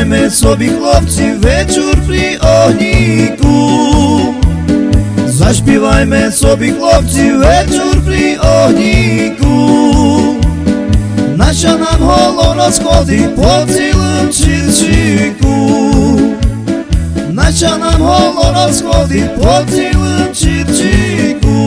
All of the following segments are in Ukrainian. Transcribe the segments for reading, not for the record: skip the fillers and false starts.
Заспівайме собі, хлопці, вечір при огніку. Заспівайме собі, хлопці, вечір при огніку. Наша нам голо розходить по цілим Чирчику. Наша нам голо розходить по цілим Чирчику.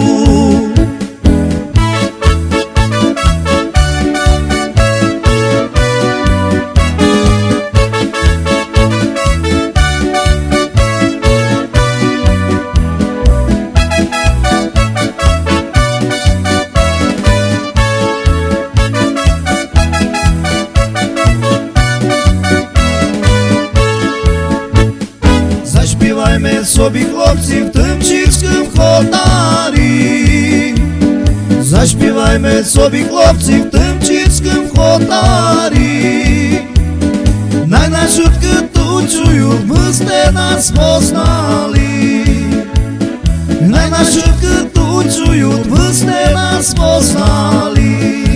Заспівайме собі, хлопці, в тим чирським хотарі. Заспівайме собі, хлопці, в тим чирським хотарі. Най на шутки тут чують, ми сте нас познали. Най на шутки тут чують, ми сте нас познали.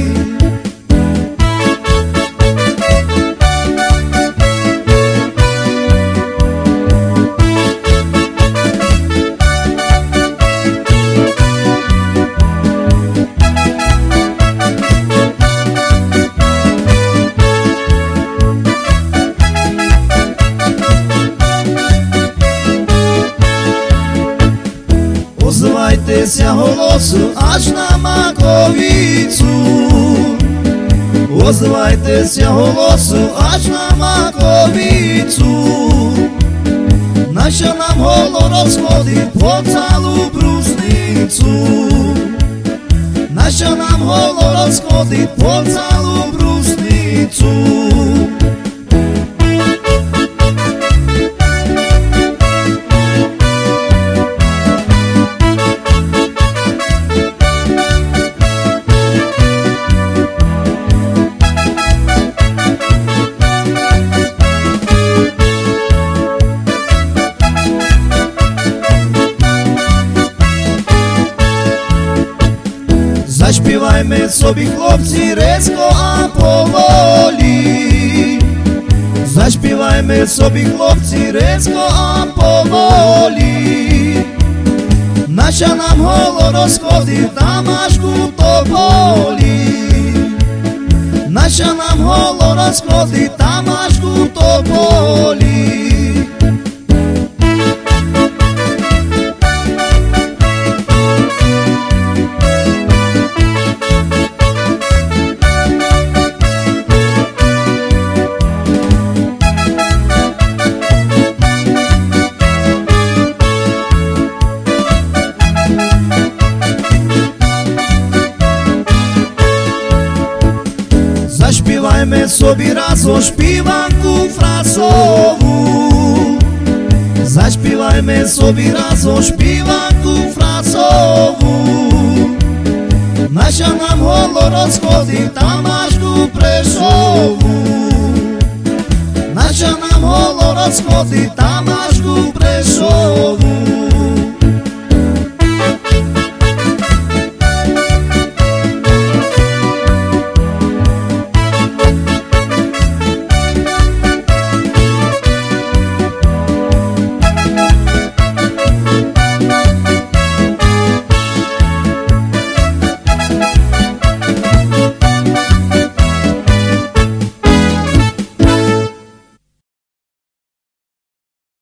Озвайтеся голосу аж на Маковицю. Озвайтеся голосу аж на Маковицю. Наша нам голо розходить по цілу брусницю. Наша нам голо розходить по цілу брусницю. Заспівайме собі, хлопці, резко, а поволі. Заспівайме собі, хлопці, резко, а поволі. Наша нам голо розходить там аж у тополі. Наша нам голо розходить там аж у тополі. Заспівайме собі разом співанку фрасову. Заспівайме собі разом співанку фрасову. Наша нам голо розходить там аж у Прешову. Наша нам голо розходить там аж у Прешову.